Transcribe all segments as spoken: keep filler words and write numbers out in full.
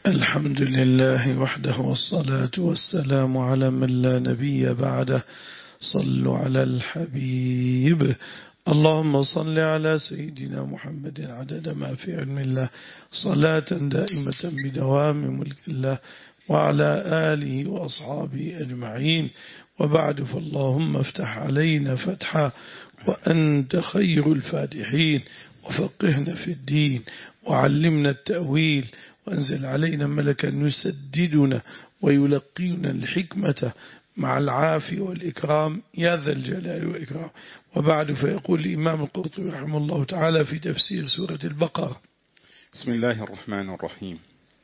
الحمد لله وحده والصلاة والسلام على من لا نبي بعده. صلوا على الحبيب. اللهم صل على سيدنا محمد عدد ما في علم الله صلاة دائمة بدوام ملك الله وعلى آله وأصحابه أجمعين. وبعد، فاللهم افتح علينا فتحا وأنت خير الفاتحين، وفقهنا في الدين وعلمنا التأويل، وأنزل علينا ملكا يسددنا ويلقينا الحكمة مع العافية والإكرام يا ذا الجلال والإكرام. وبعد، فيقول الإمام القرطبي رحمه الله تعالى في تفسير سورة البقرة: بسم الله الرحمن الرحيم.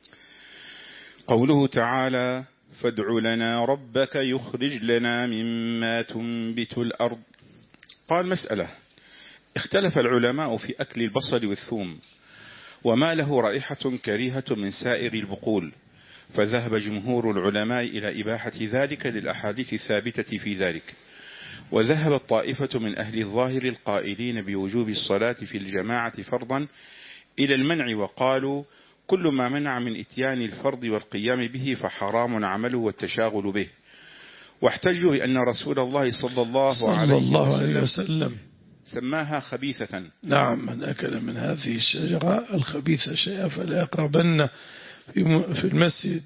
قوله تعالى: فادع لنا ربك يخرج لنا مما تنبت الأرض. قال: مسألة، اختلف العلماء في أكل البصل والثوم، وما له رائحة كريهة من سائر البقول، فذهب جمهور العلماء إلى إباحة ذلك للأحاديث الثابتة في ذلك. وذهب الطائفة من أهل الظاهر القائلين بوجوب الصلاة في الجماعة فرضا إلى المنع، وقالوا: كل ما منع من إتيان الفرض والقيام به فحرام عمله والتشاغل به. واحتجوا بأن رسول الله صلى الله, صلى عليه, الله عليه وسلم وسلم سماها خبيثة. نعم، من أكل من هذه الشجرة الخبيثة شيئا فلا يقربن في المسجد.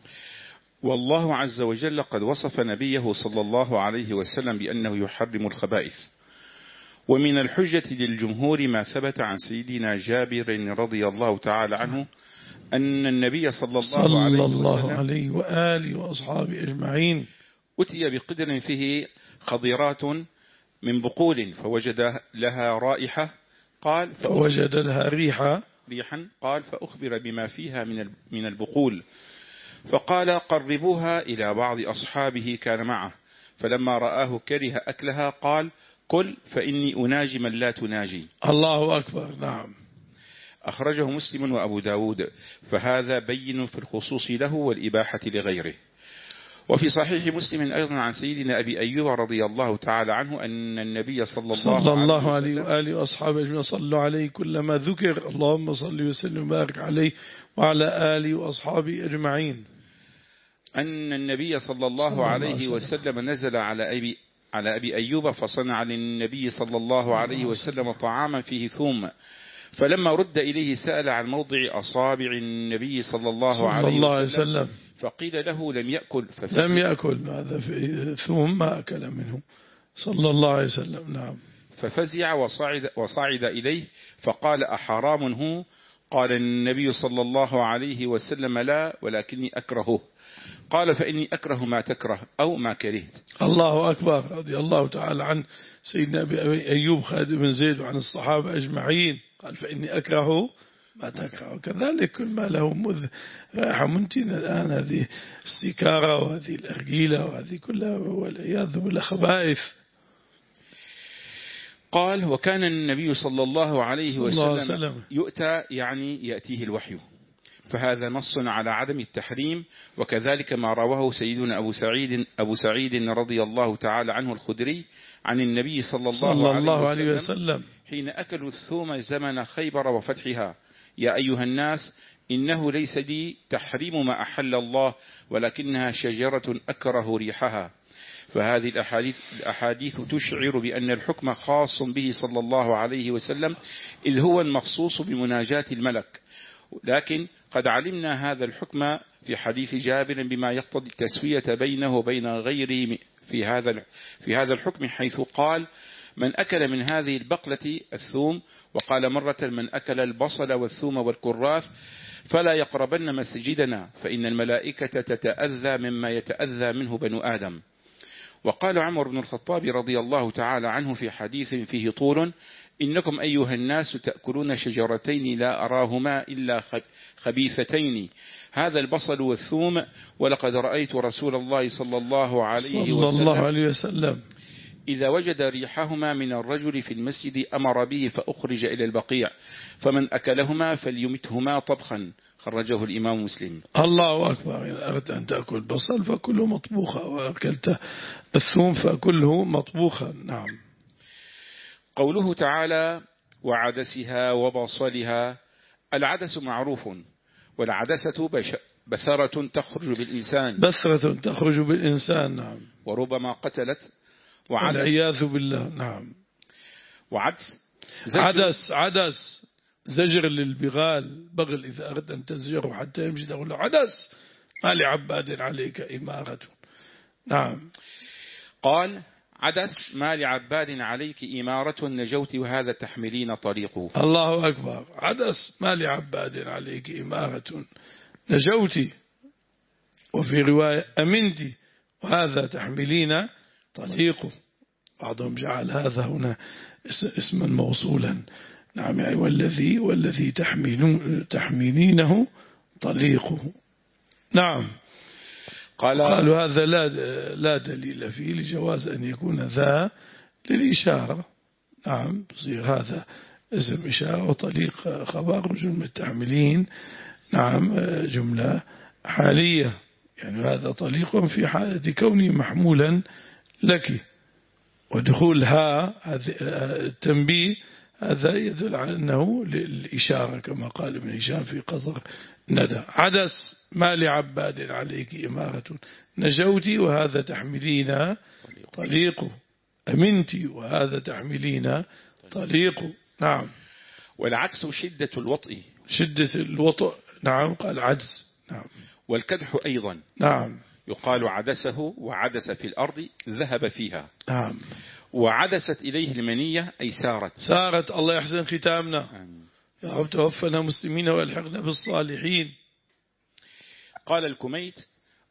والله عز وجل قد وصف نبيه صلى الله عليه وسلم بأنه يحرم الخبائث. ومن الحجة للجمهور ما ثبت عن سيدنا جابر رضي الله تعالى عنه أن النبي صلى الله, صلى عليه, الله وسلم عليه وآله وأصحابه أجمعين أتي بقدر فيه خضرات من بقول فوجد لها رائحة، قال فوجد لها ريحة ريحا قال فأخبر بما فيها من من البقول، فقال: قربوها إلى بعض أصحابه كان معه، فلما رآه كره أكلها قال: كل فإني أناجي من لا تناجي. الله أكبر. نعم. أخرجه مسلم وأبو داود، فهذا بين في الخصوص له والإباحة لغيره. وفي صحيح مسلم أيضا عن سيدنا أبي أيوب رضي الله تعالى عنه أن النبي صلى الله, صلى الله عليه عليه وآله وأصحابه أجمعين صلوا عليه كلما ذكر. اللهم صل وسلم وبارك عليه وعلى آله وأصحابه أجمعين. أن النبي صلى الله, صلى الله عليه وسلم نزل على أبي على أبي أيوب فصنع للنبي صلى الله عليه وسلم طعاما فيه ثوم، فلما رد إليه سأل عن موضع أصابع النبي صلى الله صلى عليه الله وسلم, وسلم فقيل له: لم يأكل. لم يأكل هذا في ثوم ما أكل منه صلى الله عليه وسلم. نعم. ففزع وصعد, وصعد إليه فقال: أحرام هو؟ قال النبي صلى الله عليه وسلم: لا، ولكني أكرهه. قال: فإني أكره ما تكره أو ما كرهت. الله أكبر. رضي الله تعالى عن سيدنا أبي أيوب خالد بن زيد وعن الصحابة أجمعين. قال: فإني أكره ما تكره. وكذلك كل ما له مذ رائحة منتنة الآن، هذه السكارة وهذه الأرجيلة وهذه كلها والعياذ بالله خبائث. قال: وكان النبي صلى الله عليه وسلم, وسلم يؤتى يعني يأتيه الوحي، فهذا نص على عدم التحريم. وكذلك ما رواه سيدنا أبو سعيد, أبو سعيد رضي الله تعالى عنه الخدري عن النبي صلى الله, صلى الله عليه, عليه وسلم, وسلم حين أكلوا الثوم زمن خيبر وفتحها: يا أيها الناس، إنه ليس لي تحريم ما أحل الله، ولكنها شجرة أكره ريحها. فهذه الأحاديث, الأحاديث تشعر بأن الحكم خاص به صلى الله عليه وسلم، إذ هو المخصوص بمناجاة الملك. لكن قد علمنا هذا الحكم في حديث جابر بما يقتضي التسوية بينه وبين غيره في هذا في هذا الحكم، حيث قال: من أكل من هذه البقلة الثوم، وقال مرة: من أكل البصل والثوم والكراث فلا يقربن مسجدنا، فإن الملائكة تتأذى مما يتأذى منه بنو آدم. وقال عمر بن الخطاب رضي الله تعالى عنه في حديث فيه طول: إنكم أيها الناس تأكلون شجرتين لا أراهما إلا خبيثتين، هذا البصل والثوم، ولقد رأيت رسول الله صلى الله عليه صلى وسلم, الله عليه وسلم إذا وجد ريحهما من الرجل في المسجد أمر به فأخرج إلى البقيع، فمن أكلهما فليمتهما طبخا. خرجه الإمام مسلم. الله أكبر. إن أردت أن تأكل بصل فكله مطبوخا، وأكلت الثوم فكله مطبوخا. نعم. قوله تعالى: وعدسها وبصلها. العدس معروف، والعدسة بش... بثرة تخرج بالإنسان بثرة تخرج بالإنسان. نعم. وربما قتلت. وعدس والعياذ بالله. نعم. وعدس عدس عدس زجر للبغال، بغل إذا أردت أن تزجره حتى يمشي تقول له عدس ما لعباد عليك إمارة. نعم. قال عدس ما لعباد عليك إمارة نجوت وهذا تحملين طريقه. الله أكبر. عدس ما لعباد عليك إمارة نجوت، وفي رواية أمنتي وهذا تحملين طريقه. بعضهم جعل هذا هنا اسما موصولا. نعم. يعني والذي والذي تحملون تحملينه طليقه. نعم. قال قالوا هذا لا لا دليل فيه لجواز أن يكون ذا للإشارة. نعم. بصير هذا اسم إشارة وطليق خبر جملة تحملين. نعم. جملة حالية، يعني هذا طليق في حالة كونه محمولا لك، ودخول ها التنبيه هذا يدل على أنه للإشارة كما قال ابن هشام في قصر ندى. عدس ما لعباد عليك إمارة نجوتي وهذا تحملين طليق. أمنتي وهذا تحملين طليق. نعم. والعدس شدة الوطء. شدة الوطء. نعم. قال عدس. نعم. والكدح أيضا. نعم. يقال عدسه وعدس في الأرض ذهب فيها. نعم. وعدست إليه المنية أي سارت. سارت. الله يحسن ختامنا. يا رب توفنا مسلمين والحقنا بالصالحين. قال الكميت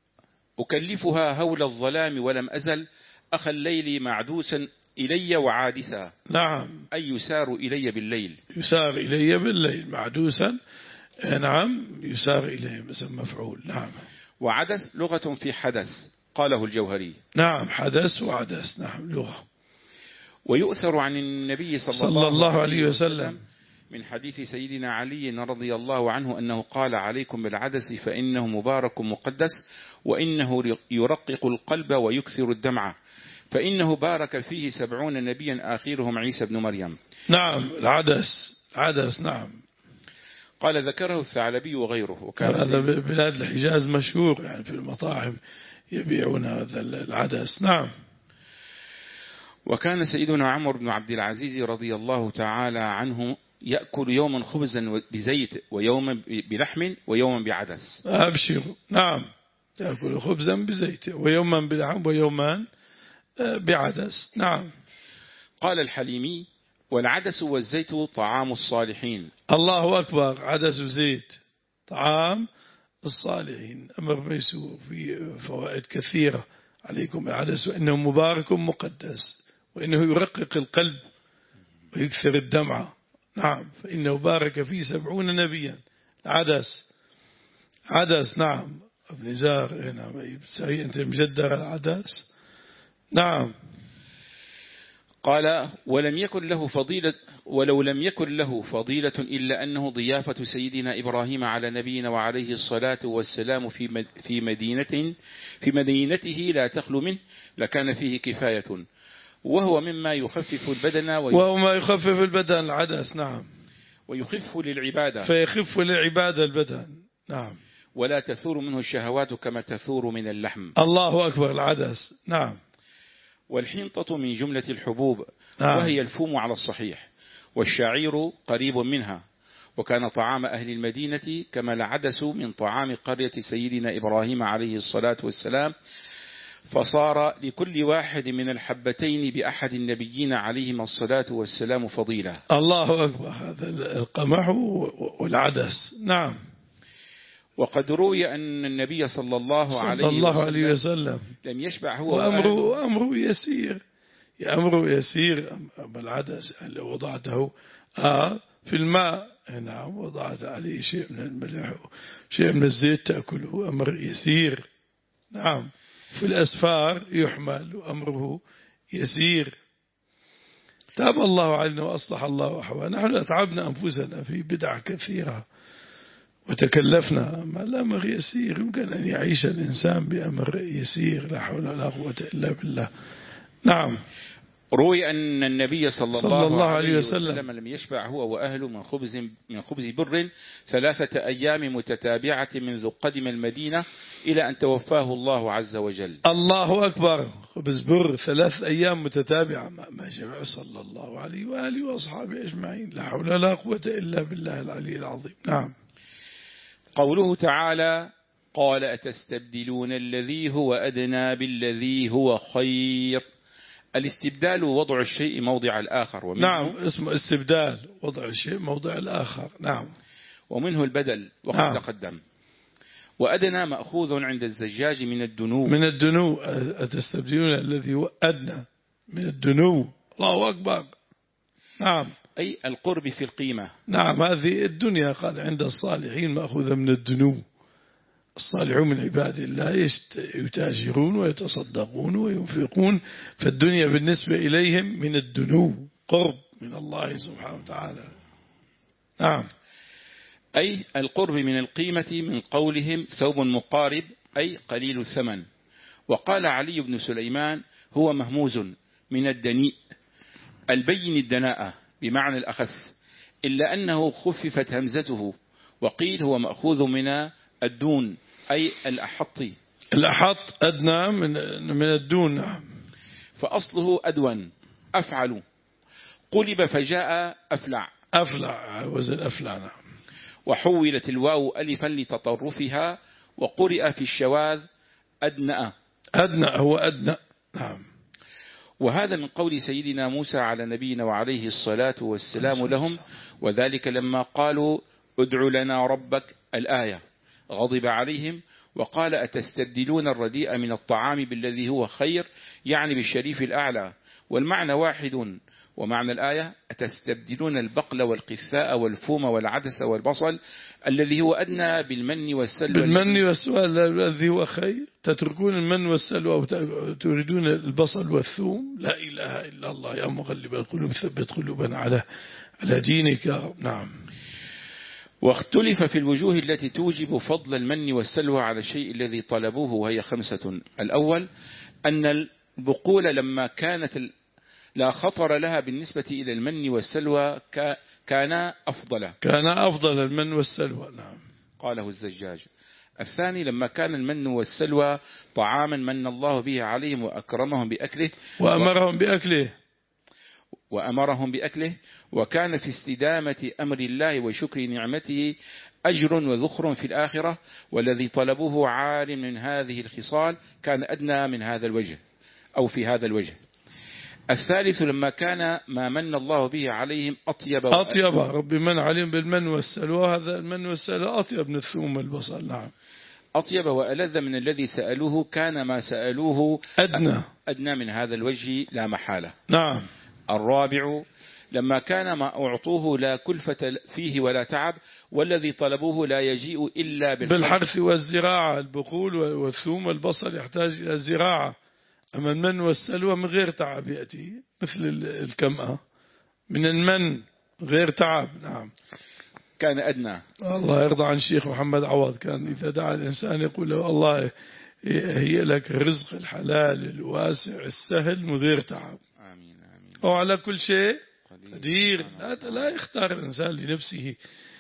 أكلفها هول الظلام ولم أزل أخا الليل معدوسا إلي وعادسا. نعم. أي يسار إلي بالليل. يسار إلي بالليل معدوسا. نعم. يسار إليه مثل مفعول. نعم. وعدس لغة في حدث قاله الجوهري. نعم. حدث وعدس. نعم. لغة. ويؤثر عن النبي صلى, صلى الله, الله عليه وسلم من حديث سيدنا علي رضي الله عنه أنه قال عليكم بالعدس فإنه مبارك مقدس وإنه يرقق القلب ويكثر الدمع فإنه بارك فيه سبعون نبيا آخرهم عيسى بن مريم. نعم. العدس. العدس. نعم. قال ذكره الثعلبي وغيره. وكان هذا بلاد الحجاز مشهور، يعني في المطاعم يبيعون هذا العدس. نعم. وكان سيدنا عمر بن عبد العزيز رضي الله تعالى عنه يأكل يوما خبزا بزيت ويوما بلحم ويوما بعدس. أبشر. نعم. يأكل خبزا بزيت ويوما بلحم ويوما بعدس. نعم. قال الحليمي والعدس والزيت طعام الصالحين. الله أكبر. عدس وزيت طعام الصالحين. أمر ميسور في فوائد كثيرة. عليكم العدس وإنه مبارك مقدس وإنه يرقق القلب ويكثر الدمع. نعم. فإنه بارك فيه سبعون نبيا. عدس. عدس. نعم. ابن زار. نعم. سريع أنت مجدر العدس. نعم. قال ولم يكن له فضيلة ولو لم يكن له فضيلة إلا أنه ضيافة سيدنا إبراهيم على نبينا وعليه الصلاة والسلام في في مدينة في مدينته لا تخلو منه لكان فيه كفاية وهو مما يخفف البدن وهو ما يخفف البدن. العدس. نعم. ويخف للعبادة فيخف للعبادة البدن. نعم. ولا تثور منه الشهوات كما تثور من اللحم. الله أكبر. العدس. نعم. والحنطة من جملة الحبوب. نعم. وهي الفوم على الصحيح والشعير قريب منها وكان طعام أهل المدينة كما العدس من طعام قرية سيدنا إبراهيم عليه الصلاة والسلام فصار لكل واحد من الحبتين بأحد النبيين عليهم الصلاة والسلام فضيلة. الله أكبر. هذا القمح والعدس. نعم. وقد روي أن النبي صلى الله, صلى عليه, الله عليه وسلم لم يشبع هو وأمره أمره يسير. أمره يسير. أما العدس لو وضعته آه في الماء نعم وضعت عليه شيء من الملح شيء من الزيت تأكله أمر يسير. نعم. في الأسفار يحمل وأمره يسير. تاب الله علينا وأصلح الله أحوالنا. نحن أتعبنا أنفسنا في بدع كثيرة وتكلفنا. ما الأمر يسير. يمكن أن يعيش الإنسان بأمر يسير. لا حول ولا قوة إلا بالله. نعم. روي أن النبي صلى, صلى الله, الله عليه عليه وسلم, وسلم لم يشبع هو وأهله من خبز, من خبز بر ثلاثة أيام متتابعة منذ قدم المدينة إلى أن توفاه الله عز وجل. الله أكبر. خبز بر ثلاث أيام متتابعة ما جمع صلى الله عليه وآله وأصحابه أجمعين. لا حول ولا قوة إلا بالله العلي العظيم. نعم. قوله تعالى قال أتستبدلون الذي هو أدنى بالذي هو خير. الاستبدال وضع الشيء موضع الآخر. نعم اسمه استبدال، وضع الشيء موضع الآخر. نعم. ومنه البدل وقد نعم. تقدم. وأدنى مأخوذ عند الزجاج من الدنو. من الدنو. أتستبدلون الذي هو أدنى من الدنو. الله أكبر. نعم. أي القرب في القيمة. نعم. هذه الدنيا قال عند الصالحين مأخوذة من الدنو. الصالحون من عباد الله يتاجرون ويتصدقون وينفقون، فالدنيا بالنسبة إليهم من الدنو، قرب من الله سبحانه وتعالى. نعم. أي القرب من القيمة من قولهم ثوب مقارب أي قليل الثمن. وقال علي بن سليمان هو مهموز من الدنيء البين الدناءة بمعنى الأخس، إلا أنه خففت همزته، وقيل هو مأخوذ من الدون أي الأحط. الأحط أدنى من من الدون. فأصله أدون أفعل، قلب فجاء أفلع. أفلع وزن أفلع. نعم. وحولت الواو ألفا لتطرفها، وقرئ في الشواذ أدنى. أدنى هو أدنى. نعم. وهذا من قول سيدنا موسى على نبينا وعليه الصلاة والسلام لهم، وذلك لما قالوا ادع لنا ربك الآية غضب عليهم وقال أتستبدلون الرديء من الطعام بالذي هو خير، يعني بالشريف الأعلى. والمعنى واحد، ومعنى الآية أتستبدلون البقل والقثاء والفوم والعدس والبصل الذي هو أدنى بالمن والسلوى. بالمن والسلوى الذي هو خير، تتركون المن والسلوى وتريدون البصل والثوم. لا إله إلا الله. يا مغلب القلوب ثبت قلوبنا على على دينك. نعم. واختلف في الوجوه التي توجب فضل المن والسلوى على الشيء الذي طلبوه، وهي خمسة. الأول أن البقول لما كانت لا خطر لها بالنسبة إلى المن والسلوى كان أفضل كان أفضل المن والسلوى. نعم. قاله الزجاج. الثاني لما كان المن والسلوى طعاما من الله به عليهم وأكرمهم بأكله وأمرهم بأكله وأمرهم بأكله وكان في استدامة أمر الله وشكر نعمته أجر وذخر في الآخرة، والذي طلبوه عال من هذه الخصال كان أدنى من هذا الوجه أو في هذا الوجه. الثالث لما كان ما من الله به عليهم أطيب أطيب رب من عليهم بالمن والسلوى. هذا المن والسلوى أطيب من الثوم والبصل. نعم. أطيب وألذ من الذي سألوه، كان ما سألوه أدنى أدنى من هذا الوجه لا محالة. نعم. الرابع لما كان ما أعطوه لا كلفة فيه ولا تعب، والذي طلبوه لا يجيء إلا بالحرث, بالحرث والزراعة. البقول والثوم والبصل يحتاج إلى زراعة، أما المن والسلوى من غير تعب يأتي، مثل الكمأة من المن غير تعب. نعم. كان أدنى. الله يرضى عن الشيخ محمد عوض، كان إذا دعا الإنسان يقول له الله هي لك الرزق الحلال الواسع السهل من غير تعب. آمين آمين. وعلى كل شيء قدير. لا, لا يختار الإنسان لنفسه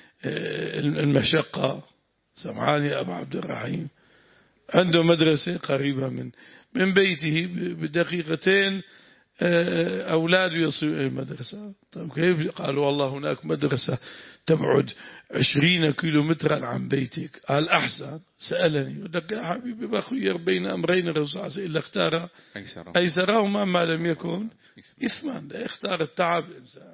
المشقة. سمعاني يا أبو عبد الرحيم، عنده مدرسة قريبة من من بيته بدقيقتين، أولاده يصلوا إلى المدرسة. طيب كيف؟ قالوا والله هناك مدرسة تبعد عشرين كيلو مترا عن بيتك. قال أحسن. سألني ودك يا حبيبي بخير بين أمرين، الرسول إلا اختار أيسرهما ما لم يكن إثما. لا يختار التعب الإنسان.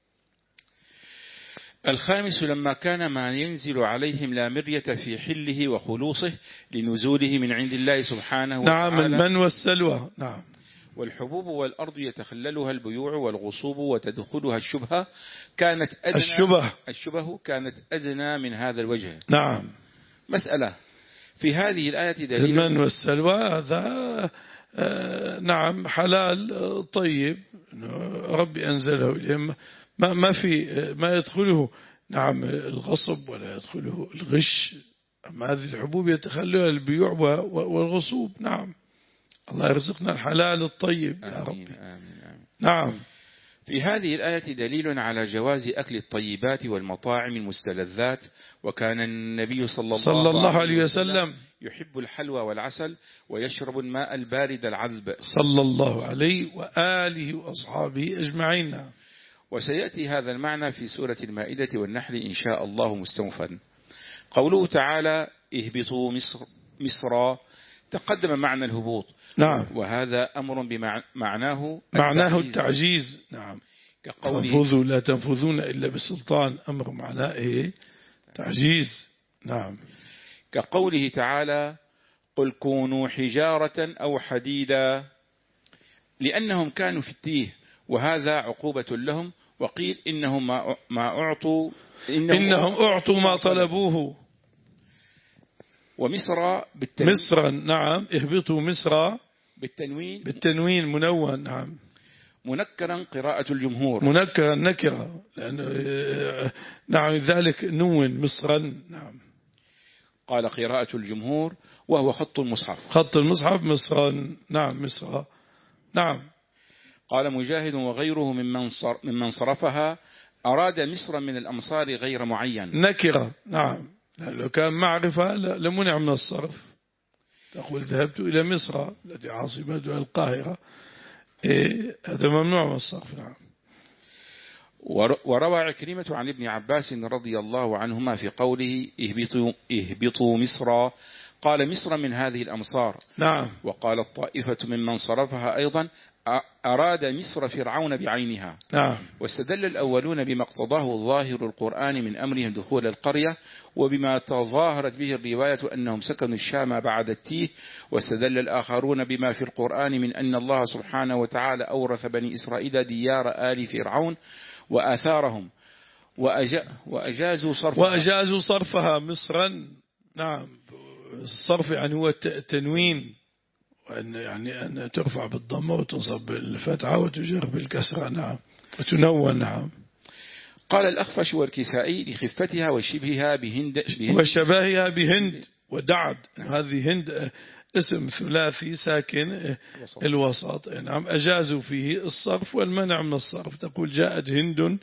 الخامس لما كان ما ينزل عليهم لا مرية في حله وخلوصه لنزوله من عند الله سبحانه وتعالى. نعم. المن والسلوى. نعم. والحبوب والأرض يتخللها البيوع والغصوب وتدخلها الشبهة كانت أدنى الشبه الشبه كانت أدنى من هذا الوجه. نعم. مسألة في هذه الآية دليل. المن والسلوى هذا آه نعم حلال طيب ربي أنزله إليهم، ما ما في ما يدخله نعم الغصب ولا يدخله الغش. أما هذه الحبوب يتخللها البيوع والغصوب. نعم. الله يرزقنا الحلال الطيب يا رب. آمين آمين آمين. نعم. في هذه الآية دليل على جواز أكل الطيبات والمطاعم المستلذات، وكان النبي صلى الله, صلى الله عليه وسلم وسلم يحب الحلوى والعسل ويشرب الماء البارد العذب صلى الله عليه وآله وأصحابه أجمعين. وسيأتي هذا المعنى في سورة المائدة والنحل إن شاء الله مستوفا. قوله تعالى اهبطوا مصر مصرا تقدم معنى الهبوط. نعم. وهذا أمر بمعناه معناه التعجيز. نعم. كقوله تنفذوا لا تنفذون إلا بالسلطان، أمر معناه إيه؟ تعجيز. نعم. كقوله تعالى قل كونوا حجارة أو حديدا، لأنهم كانوا في التيه، وهذا عقوبة لهم. وقيل إنهم ما أعطوا إنهم, إنهم أعطوا ما طلبوه. ومصر بالتنوين مصرا. نعم. اهبطوا مصر بالتنوين بالتنوين منون. نعم. منكرا قراءة الجمهور. منكرا نكرة لأنه نعم ذلك نون مصرا. نعم. قال قراءة الجمهور وهو خط المصحف. خط المصحف مصرا. نعم مصر. نعم. قال مجاهد وغيره ممن ممن صرفها أراد مصر من الأمصار غير معين. نكرة. نعم. لو كان معرفة لمنع من الصرف. تقول ذهبت إلى مصر التي عاصمتها القاهرة، إيه هذا ممنوع من الصرف. نعم. وروى عكرمة عن ابن عباس رضي الله عنهما في قوله اهبطوا, اهبطوا مصر، قال مصر من هذه الأمصار. نعم. وقال الطائفة ممن صرفها أيضا أراد مصر فرعون بعينها. نعم. واستدل الأولون بما اقتضاه ظاهر القرآن من أمرهم دخول القرية، وبما تظاهرت به الرواية أنهم سكنوا الشام بعد التيه. واستدل الآخرون بما في القرآن من أن الله سبحانه وتعالى أورث بني إسرائيل ديار آل فرعون وآثارهم وأجازوا صرفها وأجازوا صرفها مصرا. نعم. الصرف يعني هو التنوين، وأن يعني أن ترفع بالضمة وتنصب بالفتحة وتجر بالكسرة. نعم. وتنون. نعم. قال الأخفش والكسائي لخفتها وشبهها بهند, بهند وشبهها بهند ودعد. هذه هند اسم ثلاثي ساكن الوسط. نعم. أجازوا فيه الصرف والمنع من الصرف. تقول جاءت هند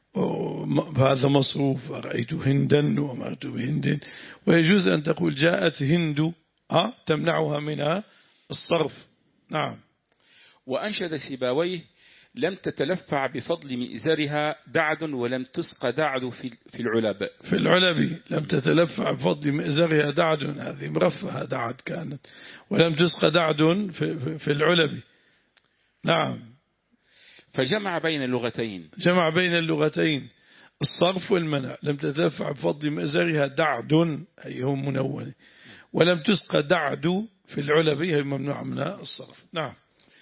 هذا مصروف، رأيت هندا ومرت بهند. ويجوز أن تقول جاءت هند أه تمنعها من الصرف. نعم. وأنشد سيباويه لم تتلفع بفضل مئزرها دعد ولم تسق دعد في العلب. في العلب لم تتلفع بفضل مئزرها دعد، هذه مرفهة دعد كانت، ولم تسق دعد في, في العلب. نعم. فجمع بين اللغتين. جمع بين اللغتين الصرف والمنع. لم تتلفع بفضل مئزرها دعد أي هم منون، ولم تسق دعد في العلب هي ممنوع من الصرف. نعم.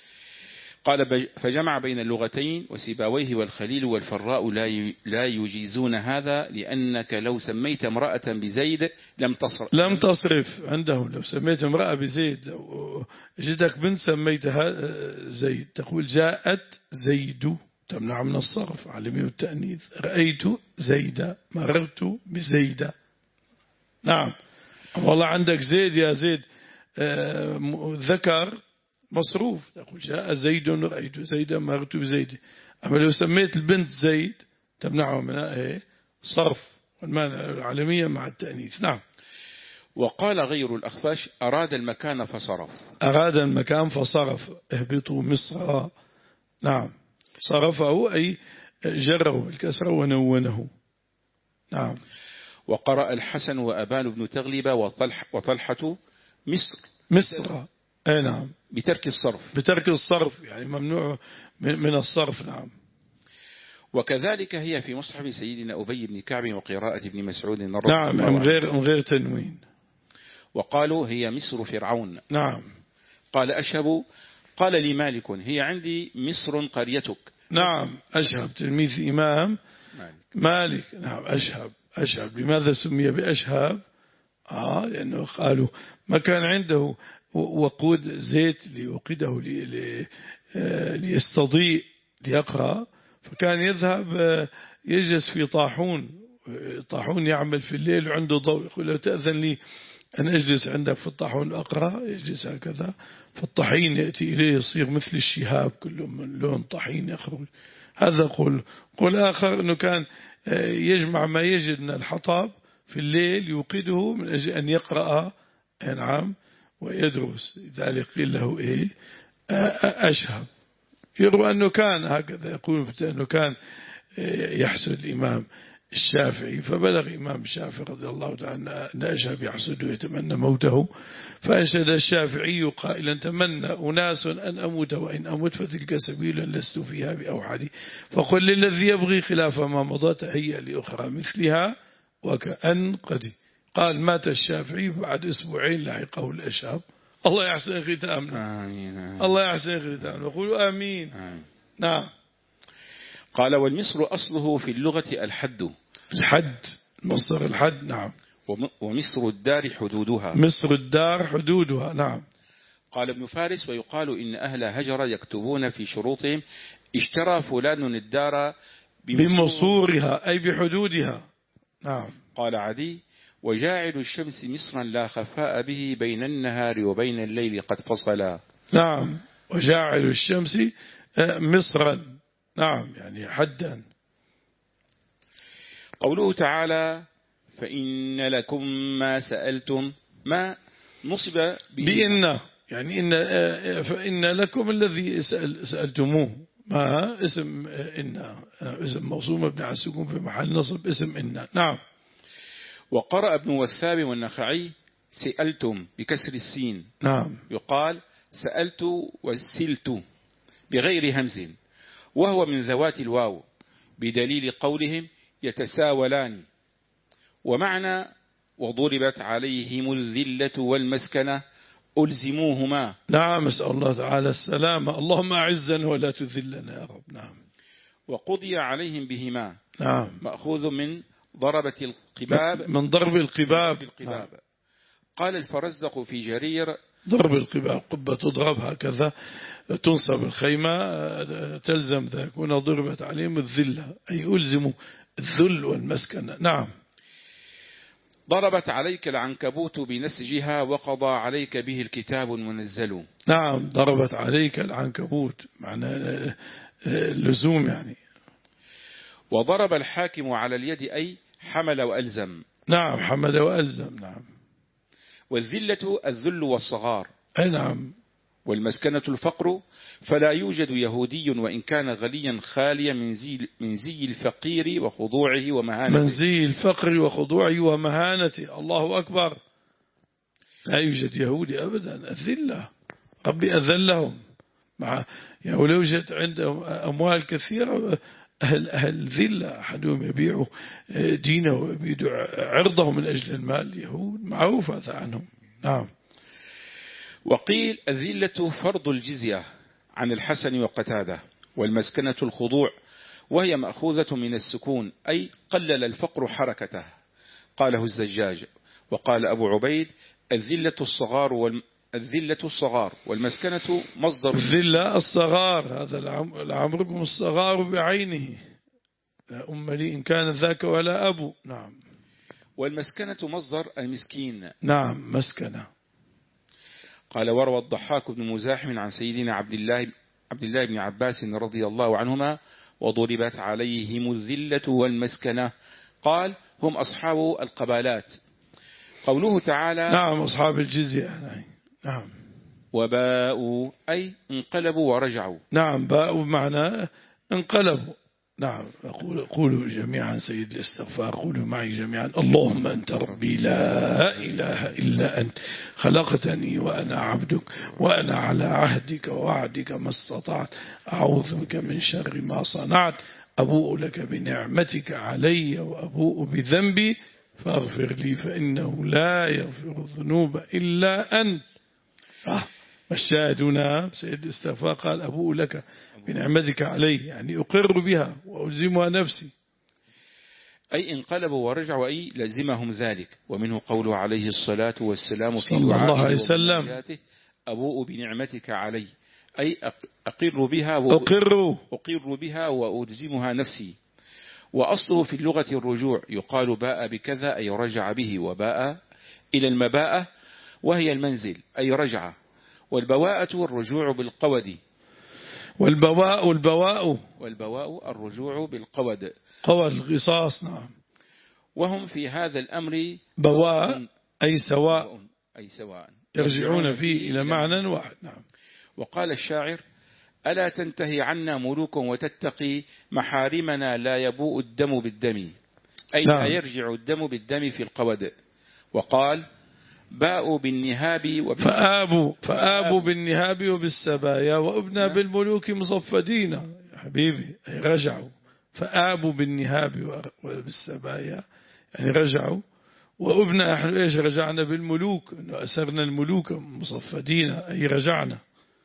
قال فجمع بين اللغتين. وسيباويه والخليل والفراء لا يجيزون هذا، لأنك لو سميت امرأة بزيد لم تصرف. لم تصرف عندهم. لو سميت امرأة بزيد، لو جدك بنت سميتها زيد، تقول جاءت زيد تمنع من الصرف علمي التأنيث. رأيت زيدا، مررت بزيدا. نعم. والله عندك زيد يا زيد ذكر مصروف، تقول جاء زيد رأيت زيدا مررت بزيد. أما لو سميت البنت زيد تمنعه من الصرف والمانع العالمية مع التأنيث. نعم. وقال غير الأخفاش أراد المكان فصرف. أراد المكان فصرف. اهبطوا مصر. نعم. صرفه أي جره بالكسر ونونه. نعم. وقرأ الحسن وأبان بن تغلب وطلح وطلحة مصر. مصر. أي نعم. بترك الصرف. بترك الصرف يعني ممنوع من الصرف. نعم. وكذلك هي في مصحف سيدنا أبي بن كعب وقراءة ابن مسعود رضي الله عنه. نعم. من غير من غير تنوين. وقالوا هي مصر فرعون. نعم. قال أشهب قال لي مالك هي عندي مصر قريتك. نعم. أشهب تلميذ إمام مالك. مالك. نعم. أشهب. أشهب لماذا سمي بأشهب؟ آه لأنه قالوا ما كان عنده وقود زيت ليوقده لي ليستضيء ليقرأ، فكان يذهب يجلس في طاحون طاحون يعمل في الليل وعنده ضوء. يقول له تأذن لي أنا أجلس عندك في الطاحون أقرأ، يجلس هكذا، فالطحين يأتي إليه يصير مثل الشهاب كله من لون طحين يخرج. هذا قول. قول آخر أنه كان يجمع ما يجد من الحطب في الليل يوقده من أجل أن يقرأ نعم ويدرس، لذلك قيل له إيه أشهب. يروى أنه كان هكذا، يقول أنه كان يحسد الإمام الشافعي، فبلغ إمام الشافعي رضي الله تعالى أن أشهب يحسده يتمنى موته، فأنشد الشافعي قائلا تمنى أناس أن أموت وإن أموت فتلك سبيل لست فيها بأوحدي، فقل للذي يبغي خلاف ما مضى تهيأ لأخرى مثلها وكأن قد. قال مات الشافعي بعد أسبوعين لحقه الأشهب. الله يحسن ختامنا. آمين. الله يحسن ختامنا، وقولوا آمين. آمين. نعم. قال والمصر أصله في اللغة الحد. الحد مصر الحد. نعم. ومصر الدار حدودها. مصر الدار حدودها. نعم. قال ابن فارس ويقال إن أهل هجر يكتبون في شروطهم اشترى فلان الدار بمصورها أي بحدودها. نعم. قال عدي وجاعل الشمس مصرا لا خفاء به بين النهار وبين الليل قد فصلا. نعم. وجاعل الشمس مصرا. نعم يعني حدا. قوله تعالى فإن لكم ما سألتم، ما نصب بإن يعني إن فإن لكم الذي سألتموه، ما اسم إن اسم موصول مبني على السكون في محل نصب اسم إن. نعم. وقرأ ابن وثاب والنخعي سألتم بكسر السين. نعم. يقال سألت وسلت بغير همز، وهو من ذوات الواو بدليل قولهم يتساولان. ومعنى وضربت عليهم الذلة والمسكنة ألزموهما. نعم. أسأل الله تعالى السلامة، اللهم أعزنا ولا تذلنا يا رب. نعم. وقضي عليهم بهما. نعم. مأخوذ من ضربة القباب، من ضرب القباب. القباب. قال الفرزدق في جرير ضرب القباب، قبة تضرب هكذا تنصب الخيمة تلزم ذا، يكون ضربت عليهم الذلة أي ألزموا الذل والمسكنة. نعم. ضربت عليك العنكبوت بنسجها وقضى عليك به الكتاب المنزل. نعم. ضربت عليك العنكبوت معنى اللزوم يعني. وضرب الحاكم على اليد أي حمل وألزم. نعم. حمل وألزم. نعم. والذلة الذل والصغار. أي نعم. والمسكنة الفقر، فلا يوجد يهودي وإن كان غنيا خاليا من زي, من زي الفقير وخضوعه ومهانته. من زي الفقر وخضوعه ومهانته. الله أكبر. لا يوجد يهودي أبدا. الذلة ربي أذلهم مع يعني ولو يوجد عندهم أموال كثيرة أهل, أهل ذلة، أحدهم يبيع دينه ويبيع عرضه من أجل المال. اليهود معروف هذا عنهم. نعم. وقيل الذلة فرض الجزية عن الحسن وقتادة. والمسكنة الخضوع، وهي مأخوذة من السكون أي قلل الفقر حركته. قاله الزجاج. وقال أبو عبيد الذلة الصغار والم... الذلة الصغار والمسكنة مصدر الذلة الصغار. هذا العمركم الصغار بعينه، لا أم لي إن كان ذاك ولا أبو. نعم. والمسكنة مصدر المسكين. نعم. مسكنة. قال وروى الضحاك بن مزاحم عن سيدنا عبد الله عبد الله بن عباس رضي الله عنهما وضربت عليهم الذلة والمسكنة، قال هم أصحاب القبالات. قوله تعالى نعم. أصحاب الجزية. نعم. وباءوا أي انقلبوا ورجعوا. نعم. باءوا بمعنى انقلبوا. نعم. أقول قولوا جميعا سيد الاستغفار، قولوا معي جميعا اللهم أنت ربي لا إله إلا أنت خلقتني وأنا عبدك وأنا على عهدك ووعدك ما استطعت أعوذ بك من شر ما صنعت أبوء لك بنعمتك علي وأبوء بذنبي فاغفر لي فإنه لا يغفر الذنوب إلا أنت. آه. الشاهدون سيد الاستغفار قال أبوء لك بنعمتك علي، يعني أقر بها وألزمها نفسي. أي انقلبوا ورجعوا أي لزمهم ذلك. ومنه قوله عليه الصلاة والسلام في صلى الله عليه وسلم أبوء بنعمتك علي أي أقر بها أقر أقر بها وألزمها نفسي. وأصله في اللغة الرجوع، يقال باء بكذا أي رجع به، وباء إلى المباءة وهي المنزل أي رجعة، والبواءة الرجوع بالقود. والبواء البواء والبواء الرجوع بالقود قوى القصاص. نعم. وهم في هذا الأمر بواء أي سواء أي سواء يرجعون فيه إلى معنى واحد. نعم. وقال الشاعر: ألا تنتهي عنا ملوك وتتقي محارمنا لا يبوء الدم بالدم، أي لا يرجع الدم بالدم في القود. وقال: باءوا بالنهاب وبال... فآبوا فآبوا بالنهاب وبالسبايا وأبنى بالملوك مصفدين. يا حبيبي أي رجعوا، فآبوا بالنهاب وبالسبايا يعني رجعوا، وأبنى نحن إيش رجعنا بالملوك، إنه أسرنا الملوك مصفدين أي رجعنا.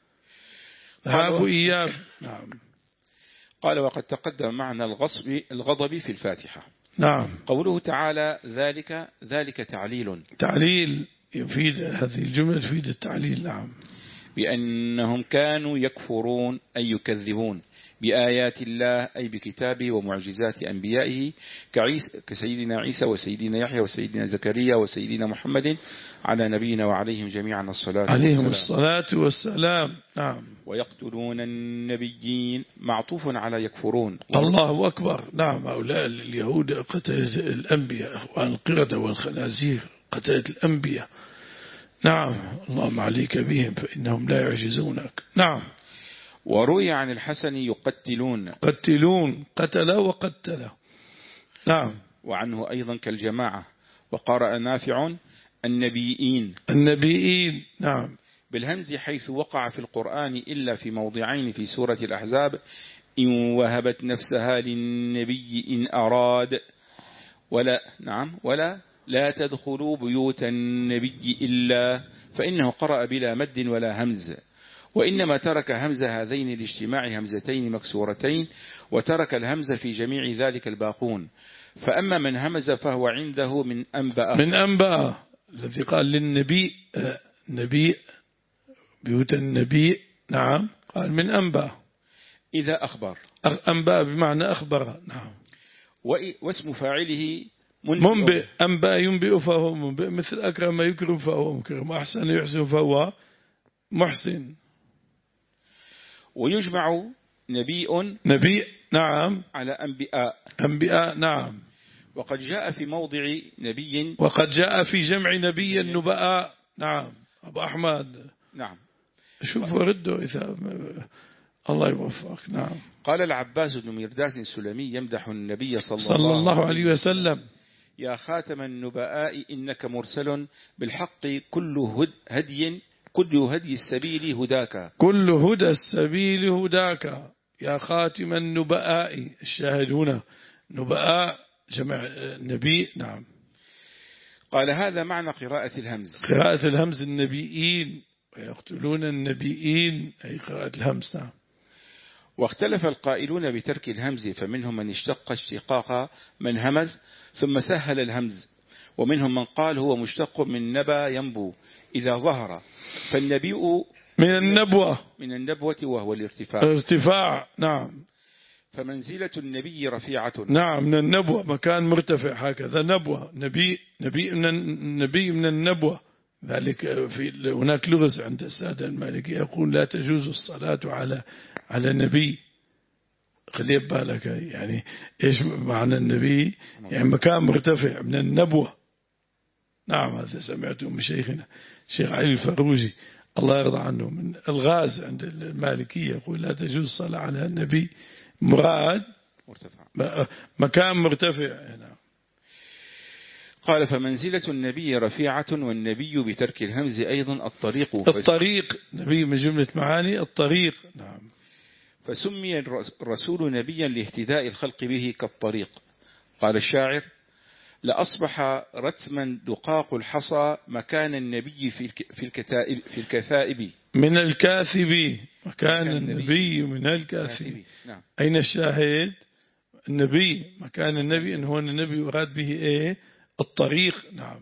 ذهابوا إياب. نعم. قال: وقد تقدم معنى الغصب الغضب في الفاتحة. نعم. قوله تعالى ذلك ذلك تعليل تعليل يفيد، هذه الجملة تفيد التعليل. نعم. بأنهم كانوا يكفرون أي يكذبون بآيات الله أي بكتابه ومعجزات أنبيائه كعيسى كسيدنا عيسى وسيدنا يحيى وسيدنا زكريا وسيدنا محمد على نبينا وعليهم جميعا الصلاة عليهم والسلام. الصلاة والسلام. نعم. ويقتلون النبيين معطوف على يكفرون. الله أكبر. نعم. هؤلاء اليهود قتلت الأنبياء، أخوان القردة والخنازير قتلت الأنبياء. نعم. اللهم عليك بهم فإنهم لا يعجزونك. نعم. وروي عن الحسن يقتلون قتلون قتل وقتل. نعم. وعنه أيضا كالجماعة. وقرأ نافع النبيين النبيين. نعم. بالهمز حيث وقع في القرآن إلا في موضعين في سورة الأحزاب: إن وهبت نفسها للنبي إن أراد، ولا نعم ولا لا تدخلوا بيوت النبي إلا، فإنه قرأ بلا مد ولا همز، وإنما ترك همز هذين لاجتماع همزتين مكسورتين، وترك الهمز في جميع ذلك الباقون. فأما من همز فهو عنده من أنبأ من أنبأ الذي قال للنبي نبي بيوت النبي. نعم. قال من أنبأ إذا أخبر. أنبأ بمعنى أخبر. نعم. واسم فاعله منبئ. أنبأ ينبئ فهو منبئ، مثل أكرم يكرم فهو مكرم، أحسن يحسن فهو محسن. ويجمع نبي نبي. نعم. على أنبئاء. أنبئاء. نعم. وقد جاء في موضع نبي وقد جاء في جمع نبي النبأ. نعم. أبو أحمد. نعم. شوف ورده إذا الله يوفقك. نعم. قال العباس بن مرداس السلمي يمدح النبي صلى, صلى الله, الله عليه وسلم: يا خاتم النبآء إنك مرسل بالحق كل هدي كل هدي السبيل هداك. كل هدى السبيل هداك يا خاتم النبآء. الشاهد هنا نبآء جمع نبي. نعم. قال هذا معنى قراءة الهمز. قراءة الهمز النبيين، ويقتلون النبيين أي قراءة الهمز. نعم. واختلف القائلون بترك الهمز، فمنهم من اشتق اشتقاق من همز ثم سهل الهمز، ومنهم من قال هو مشتق من نبا ينبو إذا ظهر، فالنبي من النبوة من النبوة وهو الارتفاع. ارتفاع. نعم. فمنزلة النبي رفيعة. نعم. من النبوة مكان مرتفع، هكذا نبوة. نبي نبي من النبي من النبوة. ذلك في هناك لغز عند السادة المالكية يقول لا تجوز الصلاة على على النبي. خلي بالك يعني إيش معنى النبي؟ يعني مكان مرتفع من النبوة. نعم. هذا سمعته من شيخنا الشيخ علي الفروجي الله يرضى عنه من الغاز عند المالكية، يقول لا تجوز الصلاة على النبي، مراد مرتفع. مكان مرتفع. نعم. قال فمنزلة النبي رفيعة، والنبي بترك الهمز أيضا الطريق. الطريق نبي من جملة معاني الطريق. نعم. فسمي الرسول نبيا لاهتداء الخلق به كالطريق. قال الشاعر لأصبح رتما دقاق الحصى مكان النبي في الكتائب في الكثائب. من الكاثب مكان النبي من الكاثب. نعم. أين الشاهد؟ النبي مكان النبي، إن هو النبي يراد به إيه؟ الطريق. نعم.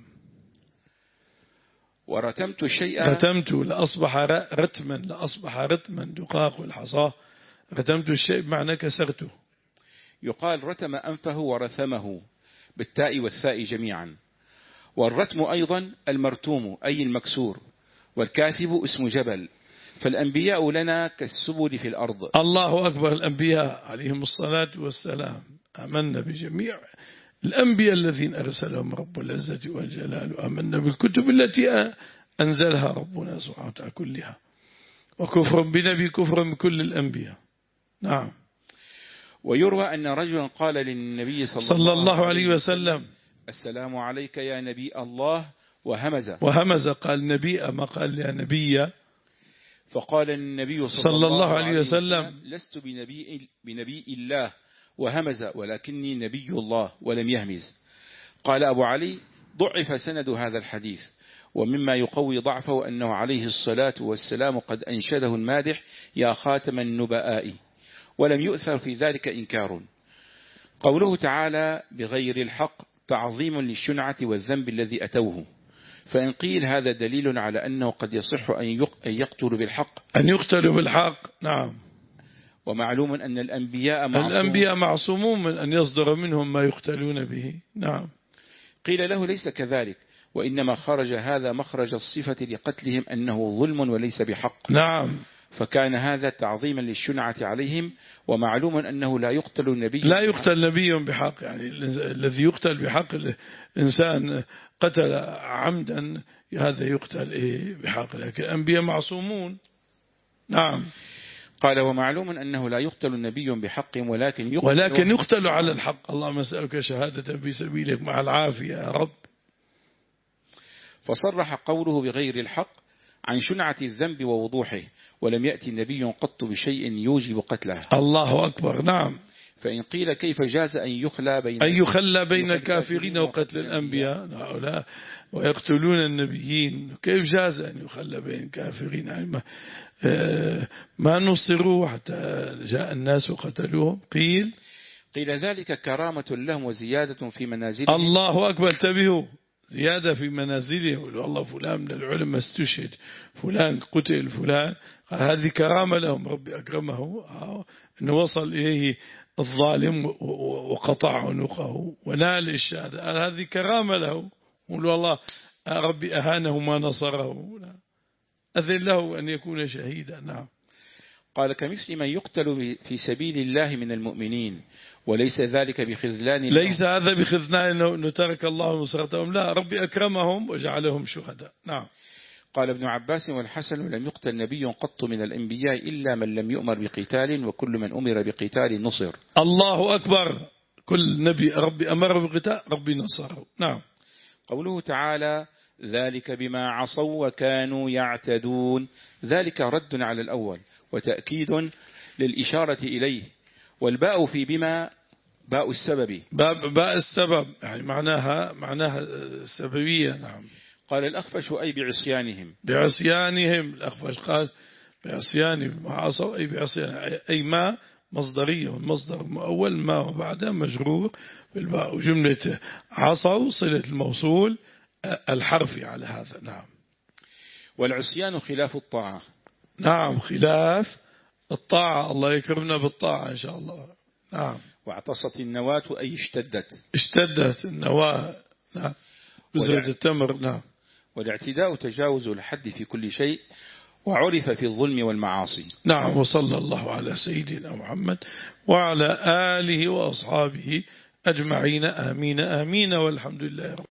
ورتمت الشيء رتمت لأصبح رتما لأصبح رتما دقاق الحصى. رتمت الشيء بمعنى كسرته. يقال رتم أنفه ورثمه بالتاء والثاء جميعا. والرتم أيضا المرتوم أي المكسور، والكاثب اسم جبل. فالأنبياء لنا كالسبل في الأرض. الله أكبر. الأنبياء عليهم الصلاة والسلام آمنا بجميع الأنبياء الذين أرسلهم رب العزة والجلال، وآمنا بالكتب التي أنزلها ربنا سبحانه وتعالى كلها، وكفر بنبي كفر من كل الأنبياء. نعم. ويروى أن رجلا قال للنبي صلى, صلى الله عليه وسلم السلام عليك يا نبي الله، وهمز وهمز قال نبي ما قال يا نبي. فقال النبي صلى, صلى الله, الله عليه وسلم, وسلم لست بنبي, بنبي الله وهمز، ولكني نبي الله، ولم يهمز. قال أبو علي: ضعف سند هذا الحديث، ومما يقوي ضعفه أنه عليه الصلاة والسلام قد أنشده المادح يا خاتم النبآء، ولم يؤثر في ذلك إنكار. قوله تعالى بغير الحق تعظيم للشنعة والذنب الذي أتوه، فإن قيل هذا دليل على أنه قد يصح أن يقتلوا بالحق أن يقتلوا بالحق. نعم. ومعلوم أن الأنبياء معصوم الأنبياء معصومون من أن يصدر منهم ما يقتلون به. نعم. قيل له ليس كذلك، وإنما خرج هذا مخرج الصفة لقتلهم أنه ظلم وليس بحق. نعم. فكان هذا تعظيما للشنعة عليهم، ومعلوم أنه لا يقتل النبي لا يقتل نبي بحق، يعني الذي يقتل بحق الإنسان قتل عمدا هذا يقتل إيه بحق، لكن الأنبياء معصومون. نعم. قال ومعلوم أنه لا يقتل النبي بحق، ولكن يقتل, ولكن يقتل على الحق. اللهم أسألك شهادة في سبيلك مع العافية يا رب. فصرح قوله بغير الحق عن شنعة الذنب ووضوحه، ولم يأتي نبي قط بشيء يوجب قتله. الله أكبر. نعم. فإن قيل كيف جاز أن يخلى بين أن يخلى بين الكافرين وقتل الأنبياء هؤلاء ويقتلون النبيين، كيف جاز أن يخلى بين الكافرين؟ يعني ما, ما نصروا حتى جاء الناس وقتلوهم. قيل قيل ذلك كرامة لهم وزيادة في منازلهم. الله أكبر. انتبهوا، زيادة في منازلهم. والله فلان من العلماء استشهد، فلان قتل، فلان هذه كرامة لهم، ربي أكرمه أنه وصل إليه الظالم وقطع عنقه ونال الشهادة، هذه كرامة له. قولوا الله ربي أهانه ما نصره، أذن له أن يكون شهيدا. نعم. قال كمثل من يقتل في سبيل الله من المؤمنين، وليس ذلك بخذلان. ليس هذا بخذلان أنه ترك الله نصرتهم، لا، ربي أكرمهم وجعلهم شهداء. نعم. قال ابن عباس والحسن لم يقتل نبي قط من الأنبياء إلا من لم يؤمر بقتال، وكل من أمر بقتال نصر. الله أكبر. كل نبي ربي أمر بقتال ربي نصره. نعم. قوله تعالى ذلك بما عصوا وكانوا يعتدون، ذلك رد على الأول وتأكيد للإشارة إليه، والباء في بما باء السبب. باء, باء السبب يعني معناها معناها سببية. نعم. قال الأخفش أي بعصيانهم. بعصيانهم. الأخفش قال بعصيانهم، ما عصوا أي بعصيانهم، أي ما مصدرية، والمصدر مؤول ما وبعده مجرور بالباء، وجملة عصوا صلة الموصول الحرفي على هذا. نعم. والعصيان خلاف الطاعة. نعم، خلاف الطاعة. الله يكرمنا بالطاعة إن شاء الله. نعم. واعتصت النواة أي اشتدت. اشتدت النواة. نعم. بذرة التمر. نعم. والاعتداء تجاوز الحد في كل شيء، وعرف في الظلم والمعاصي. نعم. وصلى الله على سيدنا محمد وعلى آله وأصحابه أجمعين. آمين آمين، والحمد لله رب